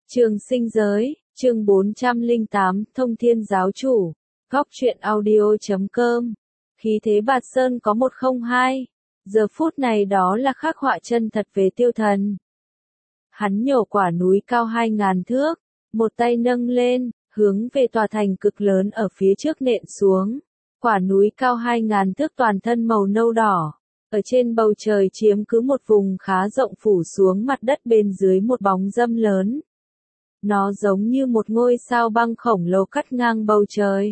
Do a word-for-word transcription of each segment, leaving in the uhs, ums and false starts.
Trường sinh giới, chương bốn trăm lẻ tám, Thông Thiên Giáo Chủ, góc truyện audio.com. Khí thế Bạt Sơn có một không hai. Giờ phút này đó là khắc họa chân thật về tiêu thần. Hắn nhổ quả núi cao hai ngàn thước, một tay nâng lên, hướng về tòa thành cực lớn ở phía trước nện xuống. Quả núi cao hai ngàn thước toàn thân màu nâu đỏ, ở trên bầu trời chiếm cứ một vùng khá rộng phủ xuống mặt đất bên dưới một bóng râm lớn. Nó giống như một ngôi sao băng khổng lồ cắt ngang bầu trời,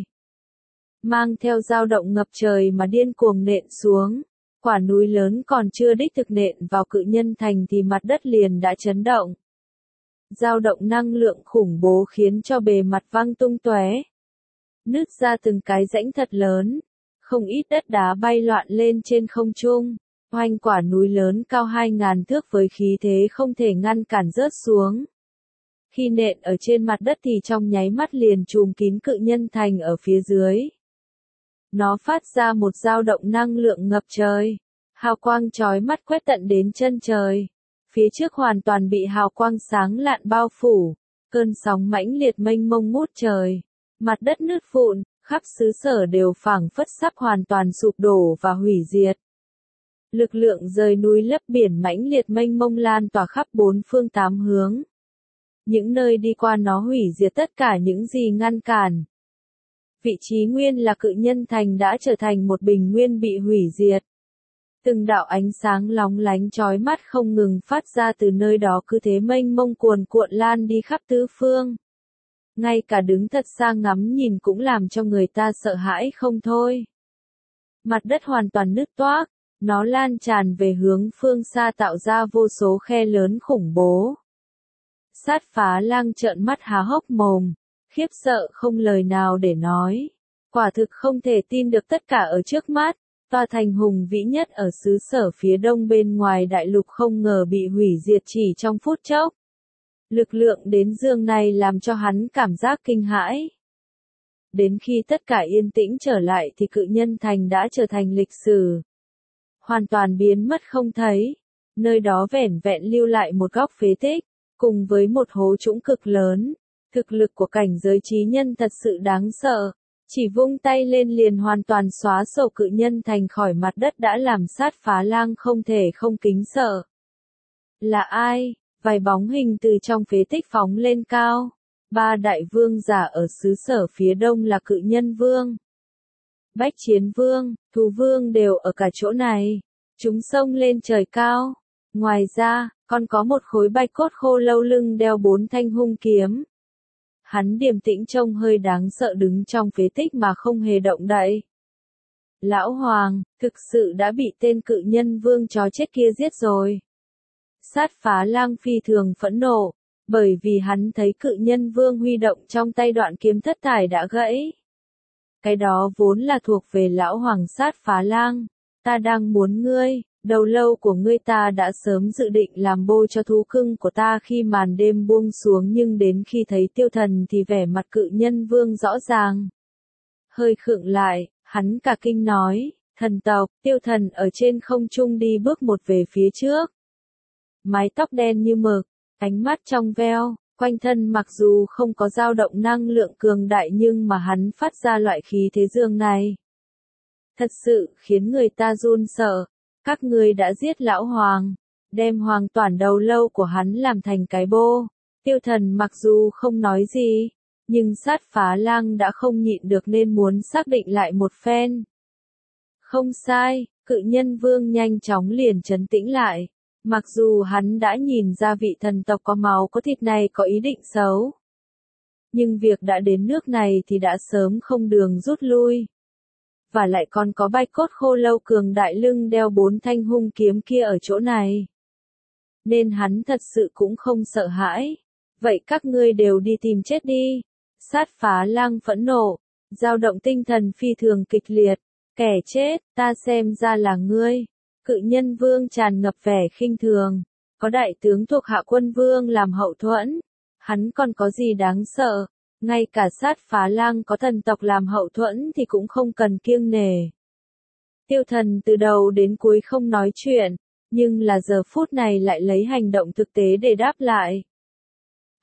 mang theo dao động ngập trời mà điên cuồng nện xuống. Quả núi lớn còn chưa đích thực nện vào cự nhân thành thì mặt đất liền đã chấn động. Dao động năng lượng khủng bố khiến cho bề mặt văng tung tóe, nứt ra từng cái rãnh thật lớn, không ít đất đá bay loạn lên trên không trung. Oanh, quả núi lớn cao hai ngàn thước với khí thế không thể ngăn cản rớt xuống. Khi nện ở trên mặt đất thì trong nháy mắt liền trùm kín cự nhân thành ở phía dưới. Nó phát ra một dao động năng lượng ngập trời, hào quang chói mắt quét tận đến chân trời. Phía trước hoàn toàn bị hào quang sáng lạn bao phủ, cơn sóng mãnh liệt mênh mông ngút trời, mặt đất nứt vụn, khắp xứ sở đều phảng phất sắp hoàn toàn sụp đổ và hủy diệt. Lực lượng rời núi lấp biển mãnh liệt mênh mông lan tỏa khắp bốn phương tám hướng. Những nơi đi qua nó hủy diệt tất cả những gì ngăn cản. Vị trí nguyên là cự nhân thành đã trở thành một bình nguyên bị hủy diệt. Từng đạo ánh sáng lóng lánh chói mắt không ngừng phát ra từ nơi đó, cứ thế mênh mông cuồn cuộn lan đi khắp tứ phương. Ngay cả đứng thật xa ngắm nhìn cũng làm cho người ta sợ hãi không thôi. Mặt đất hoàn toàn nứt toác, nó lan tràn về hướng phương xa tạo ra vô số khe lớn khủng bố. Sát Phá Lang trợn mắt há hốc mồm, khiếp sợ không lời nào để nói. Quả thực không thể tin được tất cả ở trước mắt. Tòa thành hùng vĩ nhất ở xứ sở phía đông bên ngoài đại lục không ngờ bị hủy diệt chỉ trong phút chốc. Lực lượng đến giường này làm cho hắn cảm giác kinh hãi. Đến khi tất cả yên tĩnh trở lại thì cự nhân thành đã trở thành lịch sử, hoàn toàn biến mất không thấy. Nơi đó vẻn vẹn lưu lại một góc phế tích, cùng với một hố trũng cực lớn. Thực lực của cảnh giới chí nhân thật sự đáng sợ. Chỉ vung tay lên liền hoàn toàn xóa sổ cự nhân thành khỏi mặt đất đã làm Sát Phá Lang không thể không kính sợ. Là ai? Vài bóng hình từ trong phế tích phóng lên cao. Ba đại vương giả ở xứ sở phía đông là cự nhân vương, bách chiến vương, thú vương đều ở cả chỗ này. Chúng xông lên trời cao. Ngoài ra, còn có một khối bạch cốt khô lâu lưng đeo bốn thanh hung kiếm. Hắn điềm tĩnh trông hơi đáng sợ đứng trong phế tích mà không hề động đậy. Lão Hoàng, thực sự đã bị tên cự nhân vương chó chết kia giết rồi. Sát Phá Lang phi thường phẫn nộ, bởi vì hắn thấy cự nhân vương huy động trong tay đoạn kiếm thất thải đã gãy. Cái đó vốn là thuộc về Lão Hoàng Sát Phá Lang. Ta đang muốn ngươi, đầu lâu của ngươi ta đã sớm dự định làm bôi cho thú cưng của ta khi màn đêm buông xuống, nhưng đến khi thấy tiêu thần thì vẻ mặt cự nhân vương rõ ràng hơi khựng lại, hắn cả kinh nói, thần tộc. Tiêu thần ở trên không trung đi bước một về phía trước. Mái tóc đen như mực, ánh mắt trong veo, quanh thân mặc dù không có dao động năng lượng cường đại nhưng mà hắn phát ra loại khí thế dương này. Thật sự khiến người ta run sợ. Các ngươi đã giết Lão Hoàng, đem hoàn toàn đầu lâu của hắn làm thành cái bô. Tiêu thần mặc dù không nói gì, nhưng Sát Phá Lang đã không nhịn được nên muốn xác định lại một phen. Không sai, cự nhân vương nhanh chóng liền trấn tĩnh lại. Mặc dù hắn đã nhìn ra vị thần tộc có máu có thịt này có ý định xấu, nhưng việc đã đến nước này thì đã sớm không đường rút lui. Và lại còn có bạch cốt khô lâu cường đại lưng đeo bốn thanh hung kiếm kia ở chỗ này, nên hắn thật sự cũng không sợ hãi. Vậy các ngươi đều đi tìm chết đi. Sát Phá Lang phẫn nộ, dao động tinh thần phi thường kịch liệt. Kẻ chết, ta xem ra là ngươi. Cự nhân vương tràn ngập vẻ khinh thường. Có đại tướng thuộc hạ quân vương làm hậu thuẫn, hắn còn có gì đáng sợ? Ngay cả Sát Phá Lang có thần tộc làm hậu thuẫn thì cũng không cần kiêng nể. Tiêu thần từ đầu đến cuối không nói chuyện, nhưng là giờ phút này lại lấy hành động thực tế để đáp lại.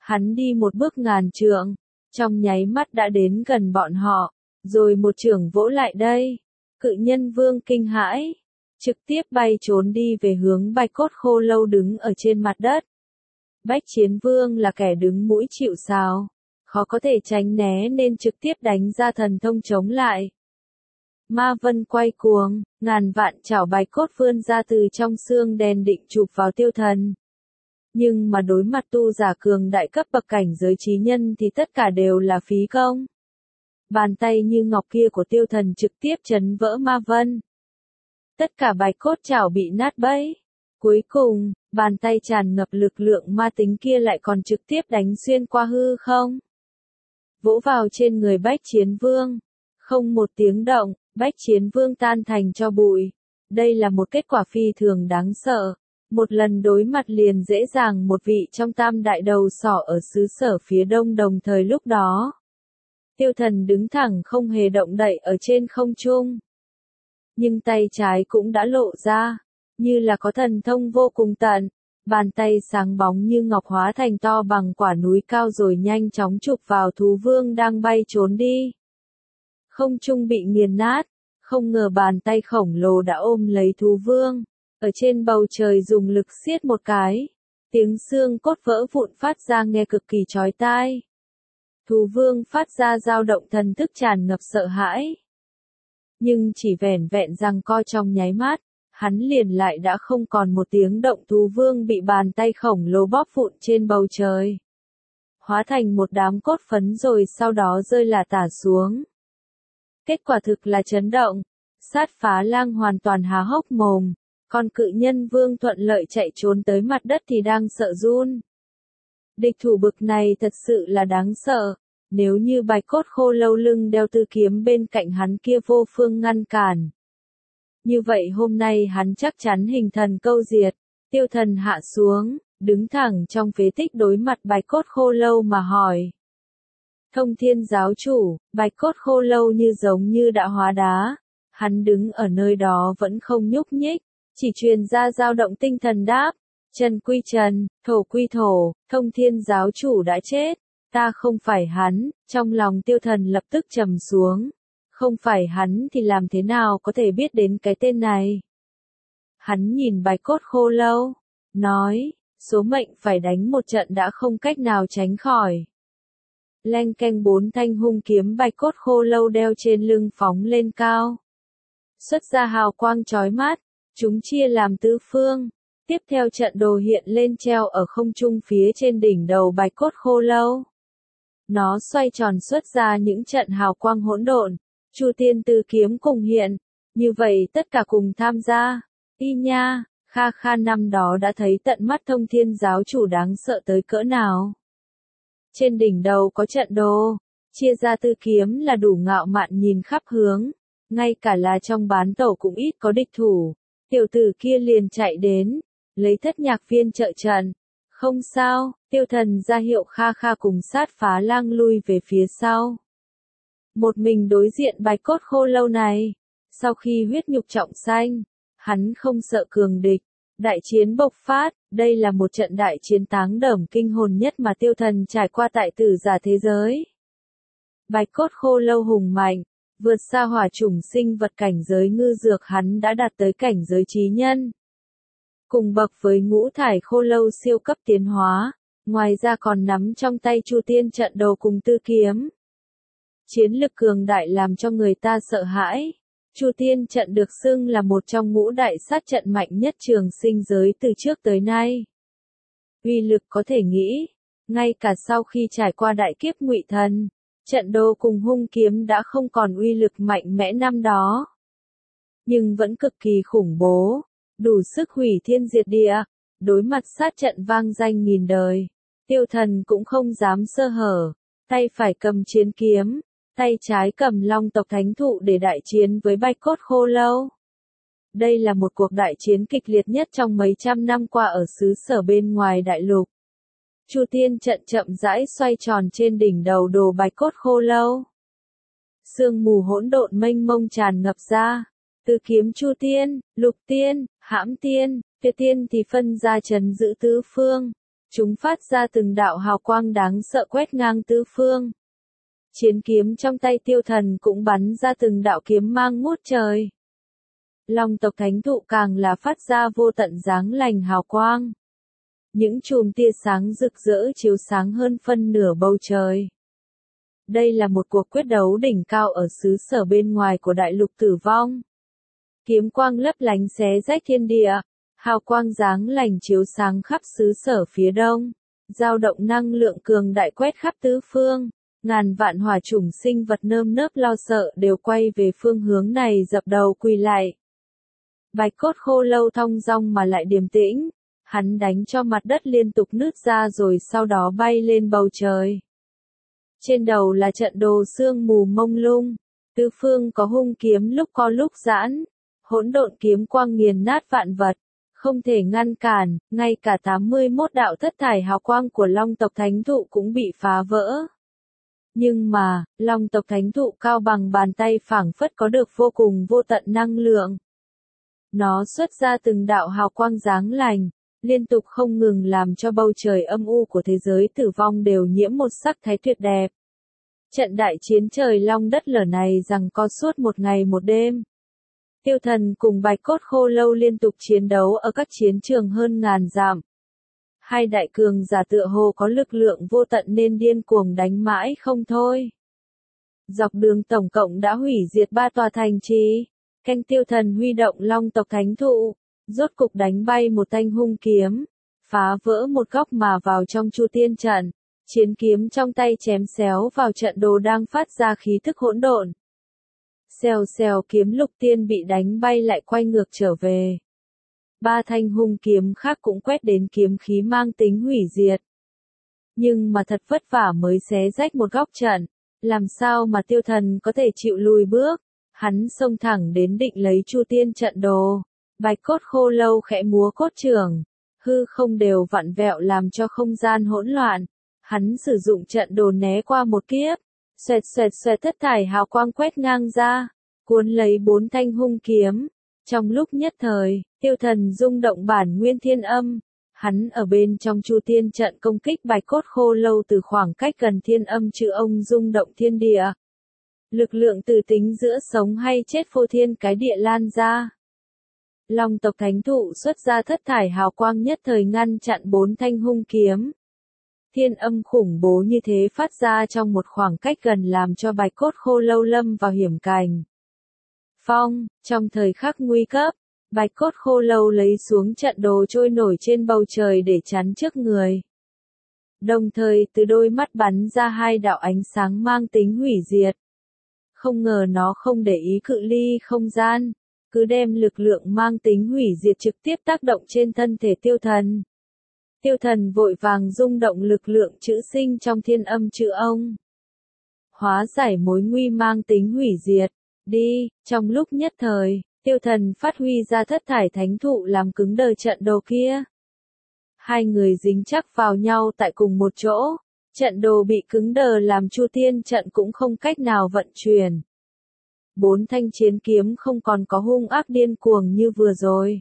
Hắn đi một bước ngàn trượng, trong nháy mắt đã đến gần bọn họ, rồi một chưởng vỗ lại đây. Cự nhân vương kinh hãi, trực tiếp bay trốn đi về hướng Bạch Cốt Khô Lâu đứng ở trên mặt đất. Bách Chiến Vương là kẻ đứng mũi chịu sào, khó có thể tránh né nên trực tiếp đánh ra thần thông chống lại. Ma vân quay cuồng, ngàn vạn chảo bạch cốt vươn ra từ trong xương đen định chụp vào tiêu thần. Nhưng mà đối mặt tu giả cường đại cấp bậc cảnh giới chí nhân thì tất cả đều là phí công. Bàn tay như ngọc kia của tiêu thần trực tiếp chấn vỡ ma vân. Tất cả bạch cốt chảo bị nát bấy. Cuối cùng, bàn tay tràn ngập lực lượng ma tính kia lại còn trực tiếp đánh xuyên qua hư không. Vỗ vào trên người Bách Chiến Vương. Không một tiếng động, Bách Chiến Vương tan thành cho bụi. Đây là một kết quả phi thường đáng sợ. Một lần đối mặt liền dễ dàng một vị trong tam đại đầu sỏ ở xứ sở phía đông đồng thời lúc đó. Tiêu thần đứng thẳng không hề động đậy ở trên không trung. Nhưng tay trái cũng đã lộ ra, như là có thần thông vô cùng tận. Bàn tay sáng bóng như ngọc hóa thành to bằng quả núi cao rồi nhanh chóng chụp vào thú vương đang bay trốn đi. Không trung bị nghiền nát, không ngờ bàn tay khổng lồ đã ôm lấy thú vương, ở trên bầu trời dùng lực siết một cái, tiếng xương cốt vỡ vụn phát ra nghe cực kỳ chói tai. Thú vương phát ra dao động thần thức tràn ngập sợ hãi. Nhưng chỉ vẻn vẹn giằng co trong nháy mắt, hắn liền lại đã không còn một tiếng động, thú vương bị bàn tay khổng lồ bóp vụn trên bầu trời. Hóa thành một đám cốt phấn rồi sau đó rơi lả tả xuống. Kết quả thực là chấn động, Sát Phá Lang hoàn toàn há hốc mồm, còn cự nhân vương thuận lợi chạy trốn tới mặt đất thì đang sợ run. Địch thủ bực này thật sự là đáng sợ, nếu như Bạch Cốt Khô Lâu lưng đeo tư kiếm bên cạnh hắn kia vô phương ngăn cản. Như vậy hôm nay hắn chắc chắn hình thần câu diệt. Tiêu thần hạ xuống, đứng thẳng trong phế tích đối mặt Bạch Cốt Khô Lâu mà hỏi. Thông Thiên giáo chủ, Bạch Cốt Khô Lâu như giống như đã hóa đá. Hắn đứng ở nơi đó vẫn không nhúc nhích, chỉ truyền ra dao động tinh thần đáp. Trần quy trần, thổ quy thổ, Thông Thiên giáo chủ đã chết. Ta không phải hắn, trong lòng tiêu thần lập tức trầm xuống. Không phải hắn thì làm thế nào có thể biết đến cái tên này? Hắn nhìn Bạch Cốt Khô Lâu, nói, số mệnh phải đánh một trận đã không cách nào tránh khỏi. Leng keng bốn thanh hung kiếm Bạch Cốt Khô Lâu đeo trên lưng phóng lên cao. Xuất ra hào quang chói mắt, chúng chia làm tứ phương. Tiếp theo trận đồ hiện lên treo ở không trung phía trên đỉnh đầu Bạch Cốt Khô Lâu. Nó xoay tròn xuất ra những trận hào quang hỗn độn. Chu Tiên Tứ kiếm cùng hiện, như vậy tất cả cùng tham gia. Y nha, Kha Kha năm đó đã thấy tận mắt Thông Thiên giáo chủ đáng sợ tới cỡ nào. Trên đỉnh đầu có trận đồ, chia ra tư kiếm là đủ ngạo mạn nhìn khắp hướng, ngay cả là trong bán tổ cũng ít có địch thủ. Tiểu tử kia liền chạy đến, lấy thất nhạc viên trợ trận. Không sao, tiêu thần ra hiệu Kha Kha cùng Sát Phá Lang lui về phía sau. Một mình đối diện Bạch Cốt Khô Lâu này, sau khi huyết nhục trọng sanh, hắn không sợ cường địch, đại chiến bộc phát, đây là một trận đại chiến táng đởm kinh hồn nhất mà tiêu thần trải qua tại tử giả thế giới. Bạch Cốt Khô Lâu hùng mạnh, vượt xa hỏa chủng sinh vật cảnh giới ngư dược, hắn đã đạt tới cảnh giới chí nhân. Cùng bậc với ngũ thải khô lâu siêu cấp tiến hóa, ngoài ra còn nắm trong tay Chu Tiên trận đồ cùng tư kiếm. Chiến lực cường đại làm cho người ta sợ hãi. Chu Tiên trận được xưng là một trong ngũ đại sát trận mạnh nhất trường sinh giới từ trước tới nay. Uy lực có thể nghĩ, ngay cả sau khi trải qua đại kiếp Ngụy Thần, trận đồ cùng hung kiếm đã không còn uy lực mạnh mẽ năm đó. Nhưng vẫn cực kỳ khủng bố, đủ sức hủy thiên diệt địa, đối mặt sát trận vang danh nghìn đời. Tiêu thần cũng không dám sơ hở, tay phải cầm chiến kiếm, tay trái cầm long tộc thánh thụ để đại chiến với Bạch Cốt Khô Lâu. Đây là một cuộc đại chiến kịch liệt nhất trong mấy trăm năm qua ở xứ sở bên ngoài đại lục. Chu Tiên trận chậm rãi xoay tròn trên đỉnh đầu đồ Bạch Cốt Khô Lâu. Sương mù hỗn độn mênh mông tràn ngập ra. Từ kiếm Chu Tiên, Lục Tiên, Hãm Tiên, Tuyệt Tiên thì phân ra trấn giữ tứ phương. Chúng phát ra từng đạo hào quang đáng sợ quét ngang tứ phương. Chiến kiếm trong tay tiêu thần cũng bắn ra từng đạo kiếm mang ngút trời. Long tộc thánh thụ càng là phát ra vô tận dáng lành hào quang. Những chùm tia sáng rực rỡ chiếu sáng hơn phân nửa bầu trời. Đây là một cuộc quyết đấu đỉnh cao ở xứ sở bên ngoài của đại lục tử vong. Kiếm quang lấp lánh xé rách thiên địa, hào quang dáng lành chiếu sáng khắp xứ sở phía đông, dao động năng lượng cường đại quét khắp tứ phương, ngàn vạn hỏa chủng sinh vật nơm nớp lo sợ đều quay về phương hướng này dập đầu quỳ lại. Bạch cốt khô lâu thong dong mà lại điềm tĩnh, hắn đánh cho mặt đất liên tục nứt ra rồi sau đó bay lên bầu trời. Trên đầu là trận đồ sương mù mông lung, tứ phương có hung kiếm lúc co lúc giãn, hỗn độn kiếm quang nghiền nát vạn vật, không thể ngăn cản, ngay cả tám mươi mốt đạo thất thải hào quang của Long tộc thánh thụ cũng bị phá vỡ. Nhưng mà, Long tộc thánh thụ cao bằng bàn tay phảng phất có được vô cùng vô tận năng lượng. Nó xuất ra từng đạo hào quang dáng lành, liên tục không ngừng làm cho bầu trời âm u của thế giới tử vong đều nhiễm một sắc thái tuyệt đẹp. Trận đại chiến trời long đất lở này rằng có suốt một ngày một đêm. Tiêu thần cùng bạch cốt khô lâu liên tục chiến đấu ở các chiến trường hơn ngàn dặm. Hai đại cường giả tựa hồ có lực lượng vô tận nên điên cuồng đánh mãi không thôi. Dọc đường tổng cộng đã hủy diệt ba tòa thành trì. Canh tiêu thần huy động long tộc thánh thụ, rốt cục đánh bay một thanh hung kiếm, phá vỡ một góc mà vào trong chu tiên trận, chiến kiếm trong tay chém xéo vào trận đồ đang phát ra khí thức hỗn độn. Xèo xèo kiếm lục tiên bị đánh bay lại quay ngược trở về. Ba thanh hung kiếm khác cũng quét đến kiếm khí mang tính hủy diệt. Nhưng mà thật vất vả mới xé rách một góc trận, làm sao mà tiêu thần có thể chịu lùi bước. Hắn xông thẳng đến định lấy chu tiên trận đồ. Bạch cốt khô lâu khẽ múa cốt trưởng, hư không đều vặn vẹo làm cho không gian hỗn loạn. Hắn sử dụng trận đồ né qua một kiếp, xoẹt xoẹt xoẹt thất thải hào quang quét ngang ra, cuốn lấy bốn thanh hung kiếm. Trong lúc nhất thời, tiêu thần rung động bản nguyên thiên âm. Hắn ở bên trong chu tiên trận công kích bạch cốt khô lâu từ khoảng cách gần thiên âm chữ ông rung động thiên địa. Lực lượng từ tính giữa sống hay chết phô thiên cái địa lan ra. Long tộc thánh thụ xuất ra thất thải hào quang nhất thời ngăn chặn bốn thanh hung kiếm. Thiên âm khủng bố như thế phát ra trong một khoảng cách gần làm cho bạch cốt khô lâu lâm vào hiểm cảnh. Phong, trong thời khắc nguy cấp, bạch cốt khô lâu lấy xuống trận đồ trôi nổi trên bầu trời để chắn trước người. Đồng thời từ đôi mắt bắn ra hai đạo ánh sáng mang tính hủy diệt. Không ngờ nó không để ý cự ly không gian, cứ đem lực lượng mang tính hủy diệt trực tiếp tác động trên thân thể tiêu thần. Tiêu thần vội vàng rung động lực lượng chữ sinh trong thiên âm chữ ông. Hóa giải mối nguy mang tính hủy diệt, đi, trong lúc nhất thời, tiêu thần phát huy ra thất thải thánh thụ làm cứng đờ trận đồ kia. Hai người dính chắc vào nhau tại cùng một chỗ. Trận đồ bị cứng đờ làm chu tiên trận cũng không cách nào vận chuyển. Bốn thanh chiến kiếm không còn có hung ác điên cuồng như vừa rồi.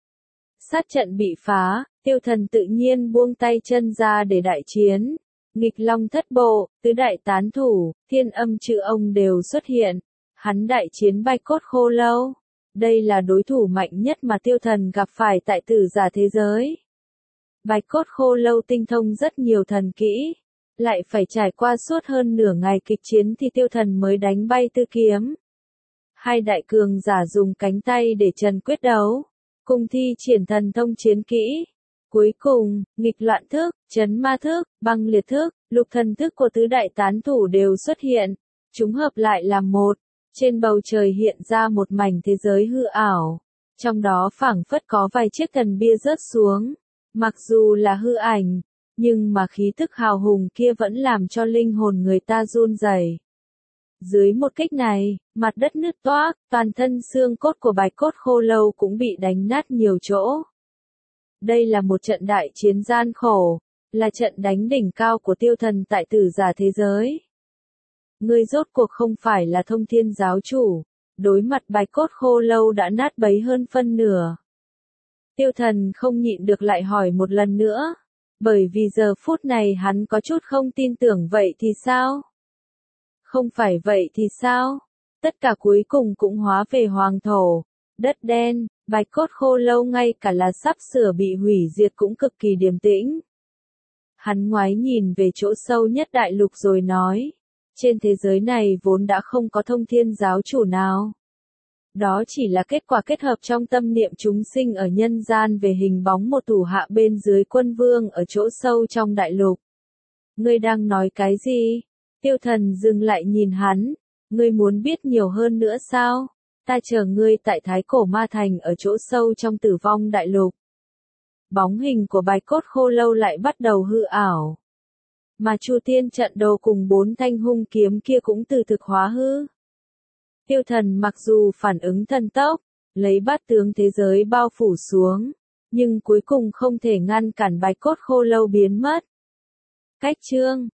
Sát trận bị phá, tiêu thần tự nhiên buông tay chân ra để đại chiến. Nghịch long thất bộ, tứ đại tán thủ, thiên âm chữ ông đều xuất hiện. Hắn đại chiến bạch cốt khô lâu. Đây là đối thủ mạnh nhất mà tiêu thần gặp phải tại tử giả thế giới. Bạch cốt khô lâu tinh thông rất nhiều thần kỹ. Lại phải trải qua suốt hơn nửa ngày kịch chiến thì tiêu thần mới đánh bay tư kiếm. Hai đại cường giả dùng cánh tay để trần quyết đấu, cùng thi triển thần thông chiến kỹ. Cuối cùng, nghịch loạn thức, chấn ma thức, băng liệt thức, lục thần thức của tứ đại tán thủ đều xuất hiện, chúng hợp lại làm một. Trên bầu trời hiện ra một mảnh thế giới hư ảo, trong đó phảng phất có vài chiếc thần bia rớt xuống, mặc dù là hư ảnh. Nhưng mà khí tức hào hùng kia vẫn làm cho linh hồn người ta run rẩy. Dưới một kích này, mặt đất nứt toác, toàn thân xương cốt của bạch cốt khô lâu cũng bị đánh nát nhiều chỗ. Đây là một trận đại chiến gian khổ, là trận đánh đỉnh cao của tiêu thần tại tử giả thế giới. Ngươi rốt cuộc không phải là thông thiên giáo chủ, đối mặt bạch cốt khô lâu đã nát bấy hơn phân nửa. Tiêu thần không nhịn được lại hỏi một lần nữa. Bởi vì giờ phút này hắn có chút không tin tưởng vậy thì sao? Không phải vậy thì sao? Tất cả cuối cùng cũng hóa về hoàng thổ, đất đen, bạch cốt khô lâu ngay cả là sắp sửa bị hủy diệt cũng cực kỳ điềm tĩnh. Hắn ngoái nhìn về chỗ sâu nhất đại lục rồi nói, trên thế giới này vốn đã không có thông thiên giáo chủ nào. Đó chỉ là kết quả kết hợp trong tâm niệm chúng sinh ở nhân gian về hình bóng một thủ hạ bên dưới quân vương ở chỗ sâu trong đại lục. Ngươi đang nói cái gì? Tiêu Thần dừng lại nhìn hắn, ngươi muốn biết nhiều hơn nữa sao? Ta chờ ngươi tại Thái Cổ Ma Thành ở chỗ sâu trong Tử Vong đại lục. Bóng hình của bạch cốt khô lâu lại bắt đầu hư ảo. Mà Chu Tiên trận đồ cùng bốn thanh hung kiếm kia cũng từ thực hóa hư. Tiêu Thần mặc dù phản ứng thần tốc, lấy bát tướng thế giới bao phủ xuống, nhưng cuối cùng không thể ngăn cản bạch cốt khô lâu biến mất. Cách chương